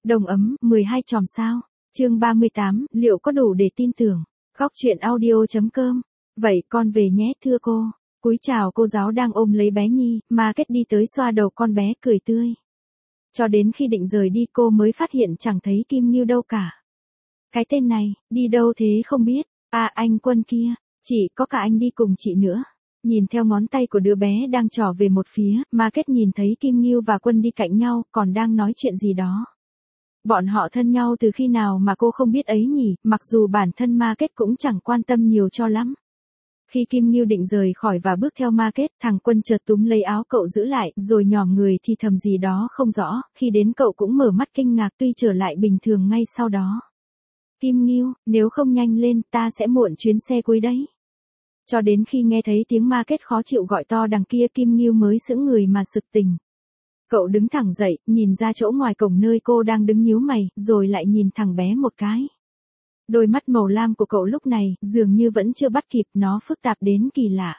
Đồng ấm, 12 chòm sao. Chương 38, liệu có đủ để tin tưởng? Góc truyện audio.com. Vậy con về nhé thưa cô. Cúi chào cô giáo đang ôm lấy bé Nhi, Market đi tới xoa đầu con bé cười tươi. Cho đến khi định rời đi cô mới phát hiện chẳng thấy Kim Ngưu đâu cả. Cái tên này, đi đâu thế không biết. À anh Quân kia, chị có cả anh đi cùng chị nữa. Nhìn theo ngón tay của đứa bé đang trỏ về một phía, Market nhìn thấy Kim Ngưu và Quân đi cạnh nhau, còn đang nói chuyện gì đó. Bọn họ thân nhau từ khi nào mà cô không biết ấy nhỉ, mặc dù bản thân Market cũng chẳng quan tâm nhiều cho lắm. Khi Kim Ngưu định rời khỏi và bước theo Market, thằng Quân chợt túm lấy áo cậu giữ lại, rồi nhòm người thì thầm gì đó không rõ, khi đến cậu cũng mở mắt kinh ngạc tuy trở lại bình thường ngay sau đó. Kim Ngưu, nếu không nhanh lên ta sẽ muộn chuyến xe cuối đấy. Cho đến khi nghe thấy tiếng Market khó chịu gọi to đằng kia Kim Ngưu mới sững người mà sực tỉnh. Cậu đứng thẳng dậy, nhìn ra chỗ ngoài cổng nơi cô đang đứng nhíu mày, rồi lại nhìn thằng bé một cái. Đôi mắt màu lam của cậu lúc này, dường như vẫn chưa bắt kịp, nó phức tạp đến kỳ lạ.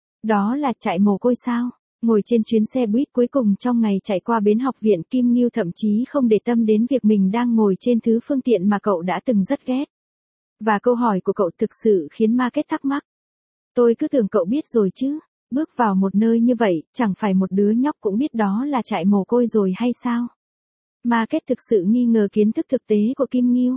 Đó là chạy mồ côi sao? Ngồi trên chuyến xe buýt cuối cùng trong ngày chạy qua bến học viện, Kim Ngưu thậm chí không để tâm đến việc mình đang ngồi trên thứ phương tiện mà cậu đã từng rất ghét. Và câu hỏi của cậu thực sự khiến Market thắc mắc. Tôi cứ tưởng cậu biết rồi chứ. Bước vào một nơi như vậy, chẳng phải một đứa nhóc cũng biết đó là trại mồ côi rồi hay sao? Market thực sự nghi ngờ kiến thức thực tế của Kim Ngưu.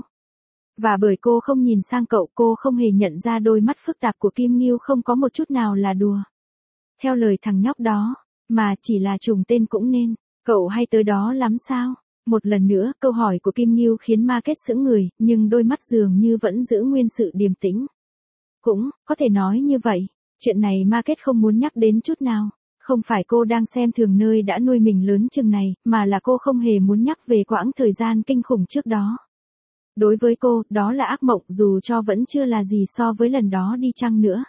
Và bởi cô không nhìn sang cậu, cô không hề nhận ra đôi mắt phức tạp của Kim Ngưu không có một chút nào là đùa. Theo lời thằng nhóc đó, mà chỉ là trùng tên cũng nên, cậu hay tới đó lắm sao? Một lần nữa, câu hỏi của Kim Ngưu khiến Market sững người, nhưng đôi mắt dường như vẫn giữ nguyên sự điềm tĩnh. Cũng, có thể nói như vậy. Chuyện này Market không muốn nhắc đến chút nào. Không phải cô đang xem thường nơi đã nuôi mình lớn chừng này, mà là cô không hề muốn nhắc về quãng thời gian kinh khủng trước đó. Đối với cô, đó là ác mộng dù cho vẫn chưa là gì so với lần đó đi chăng nữa.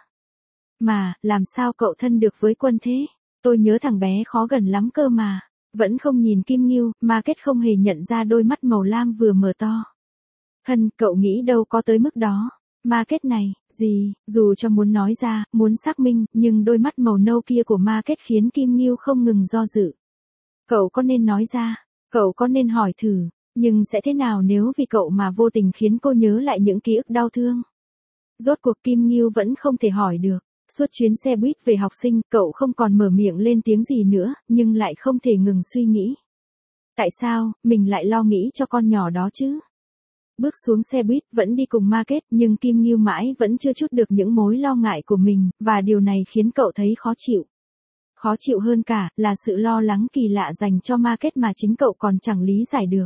Mà, làm sao cậu thân được với Quân thế? Tôi nhớ thằng bé khó gần lắm cơ mà. Vẫn không nhìn Kim Ngưu, Market không hề nhận ra đôi mắt màu lam vừa mở to. Thân, cậu nghĩ đâu có tới mức đó. Market này, gì, dù cho muốn nói ra, muốn xác minh, nhưng đôi mắt màu nâu kia của Market khiến Kim Ngưu không ngừng do dự. Cậu có nên nói ra, cậu có nên hỏi thử, nhưng sẽ thế nào nếu vì cậu mà vô tình khiến cô nhớ lại những ký ức đau thương? Rốt cuộc Kim Ngưu vẫn không thể hỏi được. Suốt chuyến xe buýt về học sinh, cậu không còn mở miệng lên tiếng gì nữa, nhưng lại không thể ngừng suy nghĩ. Tại sao, mình lại lo nghĩ cho con nhỏ đó chứ? Bước xuống xe buýt vẫn đi cùng Market, nhưng Kim Ngưu mãi vẫn chưa trút được những mối lo ngại của mình, và điều này khiến cậu thấy khó chịu. Khó chịu hơn cả, là sự lo lắng kỳ lạ dành cho Market mà chính cậu còn chẳng lý giải được.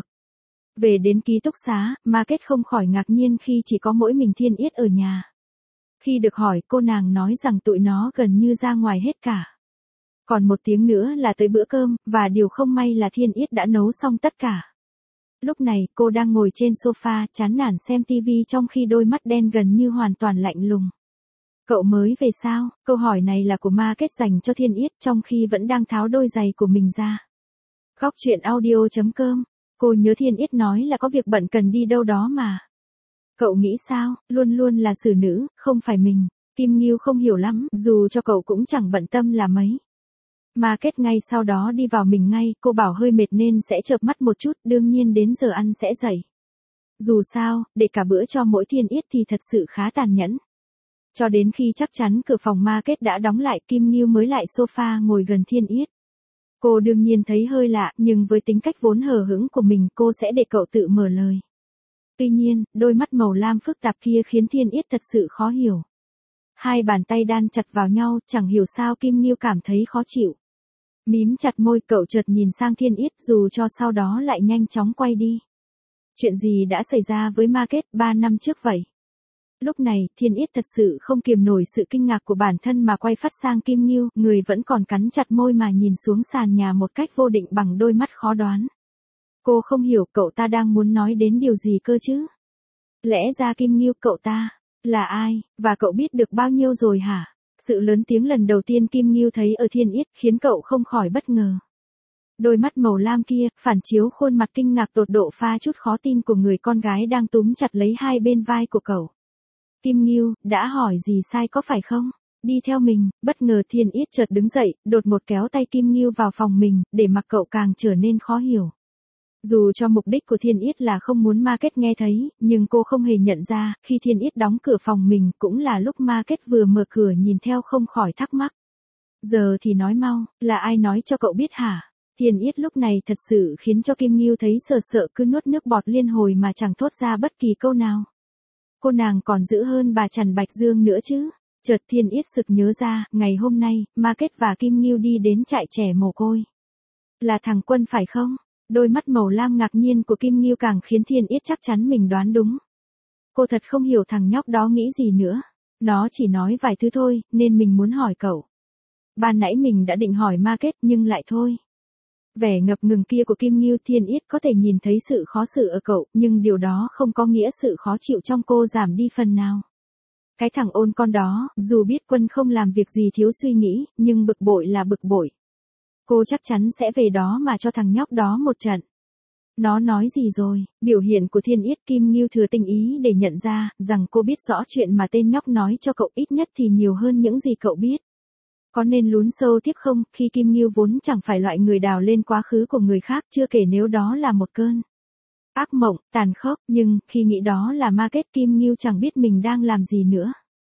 Về đến ký túc xá, Market không khỏi ngạc nhiên khi chỉ có mỗi mình Thiên Yết ở nhà. Khi được hỏi, cô nàng nói rằng tụi nó gần như ra ngoài hết cả. Còn một tiếng nữa là tới bữa cơm, và điều không may là Thiên Yết đã nấu xong tất cả. Lúc này, cô đang ngồi trên sofa, chán nản xem TV trong khi đôi mắt đen gần như hoàn toàn lạnh lùng. Cậu mới về sao? Câu hỏi này là của Market dành cho Thiên Yết trong khi vẫn đang tháo đôi giày của mình ra. Góc truyện audio.com. Cô nhớ Thiên Yết nói là có việc bận cần đi đâu đó mà. Cậu nghĩ sao? Luôn luôn là xử nữ, không phải mình. Kim Ngưu không hiểu lắm, dù cho cậu cũng chẳng bận tâm là mấy. Market ngay sau đó đi vào mình ngay, cô bảo hơi mệt nên sẽ chợp mắt một chút, đương nhiên đến giờ ăn sẽ dậy. Dù sao, để cả bữa cho mỗi Thiên Yết thì thật sự khá tàn nhẫn. Cho đến khi chắc chắn cửa phòng Market đã đóng lại, Kim Ngưu mới lại sofa ngồi gần Thiên Yết. Cô đương nhiên thấy hơi lạ, nhưng với tính cách vốn hờ hững của mình cô sẽ để cậu tự mở lời. Tuy nhiên, đôi mắt màu lam phức tạp kia khiến Thiên Yết thật sự khó hiểu. Hai bàn tay đan chặt vào nhau, chẳng hiểu sao Kim Ngưu cảm thấy khó chịu. Mím chặt môi, cậu chợt nhìn sang Thiên Yết dù cho sau đó lại nhanh chóng quay đi. Chuyện gì đã xảy ra với Market 3 năm trước vậy? Lúc này, Thiên Yết thật sự không kiềm nổi sự kinh ngạc của bản thân mà quay phát sang Kim Ngưu, người vẫn còn cắn chặt môi mà nhìn xuống sàn nhà một cách vô định bằng đôi mắt khó đoán. Cô không hiểu cậu ta đang muốn nói đến điều gì cơ chứ? Lẽ ra Kim Ngưu, cậu ta là ai, và cậu biết được bao nhiêu rồi hả? Sự lớn tiếng lần đầu tiên Kim Ngưu thấy ở Thiên Yết khiến cậu không khỏi bất ngờ. Đôi mắt màu lam kia, phản chiếu khuôn mặt kinh ngạc tột độ pha chút khó tin của người con gái đang túm chặt lấy hai bên vai của cậu. Kim Ngưu, đã hỏi gì sai có phải không? Đi theo mình, bất ngờ Thiên Yết chợt đứng dậy, đột một kéo tay Kim Ngưu vào phòng mình, để mặc cậu càng trở nên khó hiểu. Dù cho mục đích của Thiên Yết là không muốn Market nghe thấy, nhưng cô không hề nhận ra, khi Thiên Yết đóng cửa phòng mình cũng là lúc Market vừa mở cửa nhìn theo không khỏi thắc mắc. Giờ thì nói mau, là ai nói cho cậu biết hả? Thiên Yết lúc này thật sự khiến cho Kim Ngưu thấy sợ sợ cứ nuốt nước bọt liên hồi mà chẳng thốt ra bất kỳ câu nào. Cô nàng còn dữ hơn bà Trần Bạch Dương nữa chứ. Chợt Thiên Yết sực nhớ ra, ngày hôm nay, Market và Kim Ngưu đi đến trại trẻ mồ côi. Là thằng Quân phải không? Đôi mắt màu lam ngạc nhiên của Kim Ngưu càng khiến Thiên Yết chắc chắn mình đoán đúng. Cô thật không hiểu thằng nhóc đó nghĩ gì nữa. Nó chỉ nói vài thứ thôi, nên mình muốn hỏi cậu. Ban nãy mình đã định hỏi Market nhưng lại thôi. Vẻ ngập ngừng kia của Kim Ngưu, Thiên Yết có thể nhìn thấy sự khó xử ở cậu, nhưng điều đó không có nghĩa sự khó chịu trong cô giảm đi phần nào. Cái thằng ôn con đó, dù biết Quân không làm việc gì thiếu suy nghĩ, nhưng bực bội là bực bội. Cô chắc chắn sẽ về đó mà cho thằng nhóc đó một trận. Nó nói gì rồi? Biểu hiện của Thiên Yết, Kim Ngưu thừa tinh ý để nhận ra, rằng cô biết rõ chuyện mà tên nhóc nói cho cậu, ít nhất thì nhiều hơn những gì cậu biết. Có nên lún sâu tiếp không, khi Kim Ngưu vốn chẳng phải loại người đào lên quá khứ của người khác, chưa kể nếu đó là một cơn ác mộng, tàn khốc, nhưng, khi nghĩ đó là Market, Kim Ngưu chẳng biết mình đang làm gì nữa.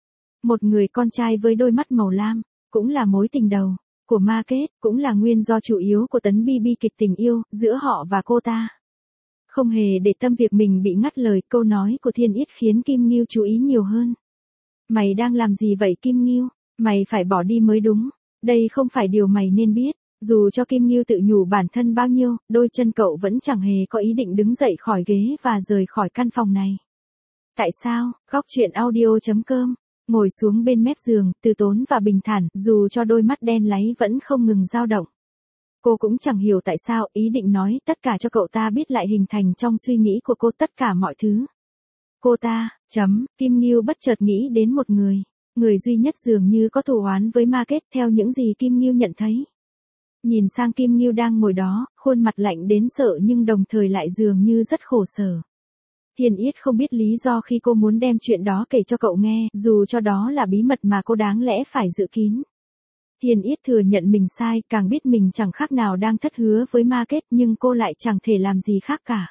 Một người con trai với đôi mắt màu lam, cũng là mối tình đầu của Market, cũng là nguyên do chủ yếu của tấn bi kịch tình yêu giữa họ và cô ta. Không hề để tâm việc mình bị ngắt lời, câu nói của Thiên Yết khiến Kim Ngưu chú ý nhiều hơn. Mày đang làm gì vậy Kim Ngưu? Mày phải bỏ đi mới đúng. Đây không phải điều mày nên biết. Dù cho Kim Ngưu tự nhủ bản thân bao nhiêu, đôi chân cậu vẫn chẳng hề có ý định đứng dậy khỏi ghế và rời khỏi căn phòng này. Tại sao? Góc truyện audio.com. Ngồi xuống bên mép giường, từ tốn và bình thản, dù cho đôi mắt đen láy vẫn không ngừng dao động. Cô cũng chẳng hiểu tại sao, ý định nói tất cả cho cậu ta biết lại hình thành trong suy nghĩ của cô tất cả mọi thứ. Cô ta, Kim Ngưu bất chợt nghĩ đến một người. Người duy nhất dường như có thù oán với Market theo những gì Kim Ngưu nhận thấy. Nhìn sang Kim Ngưu đang ngồi đó, khuôn mặt lạnh đến sợ nhưng đồng thời lại dường như rất khổ sở. Thiên Yết không biết lý do khi cô muốn đem chuyện đó kể cho cậu nghe, dù cho đó là bí mật mà cô đáng lẽ phải giữ kín. Thiên Yết thừa nhận mình sai, càng biết mình chẳng khác nào đang thất hứa với Market, nhưng cô lại chẳng thể làm gì khác cả.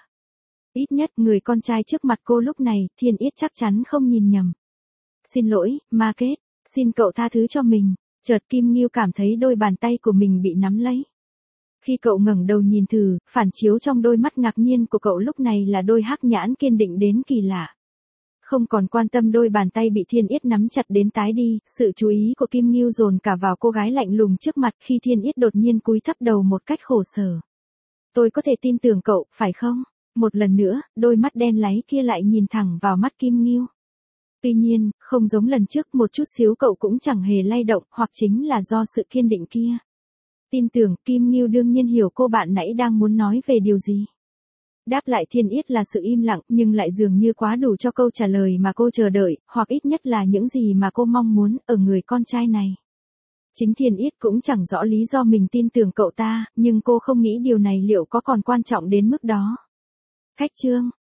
Ít nhất người con trai trước mặt cô lúc này, Thiên Yết chắc chắn không nhìn nhầm. Xin lỗi, Market, xin cậu tha thứ cho mình. Chợt Kim Ngưu cảm thấy đôi bàn tay của mình bị nắm lấy. Khi cậu ngẩng đầu nhìn thử, phản chiếu trong đôi mắt ngạc nhiên của cậu lúc này là đôi hắc nhãn kiên định đến kỳ lạ. Không còn quan tâm đôi bàn tay bị Thiên Yết nắm chặt đến tái đi, sự chú ý của Kim Ngưu dồn cả vào cô gái lạnh lùng trước mặt khi Thiên Yết đột nhiên cúi thấp đầu một cách khổ sở. Tôi có thể tin tưởng cậu, phải không? Một lần nữa, đôi mắt đen láy kia lại nhìn thẳng vào mắt Kim Ngưu. Tuy nhiên, không giống lần trước, một chút xíu cậu cũng chẳng hề lay động, hoặc chính là do sự kiên định kia. Tin tưởng, Kim Ngưu đương nhiên hiểu cô bạn nãy đang muốn nói về điều gì. Đáp lại Thiên Yết là sự im lặng, nhưng lại dường như quá đủ cho câu trả lời mà cô chờ đợi, hoặc ít nhất là những gì mà cô mong muốn ở người con trai này. Chính Thiên Yết cũng chẳng rõ lý do mình tin tưởng cậu ta, nhưng cô không nghĩ điều này liệu có còn quan trọng đến mức đó. Khách chương.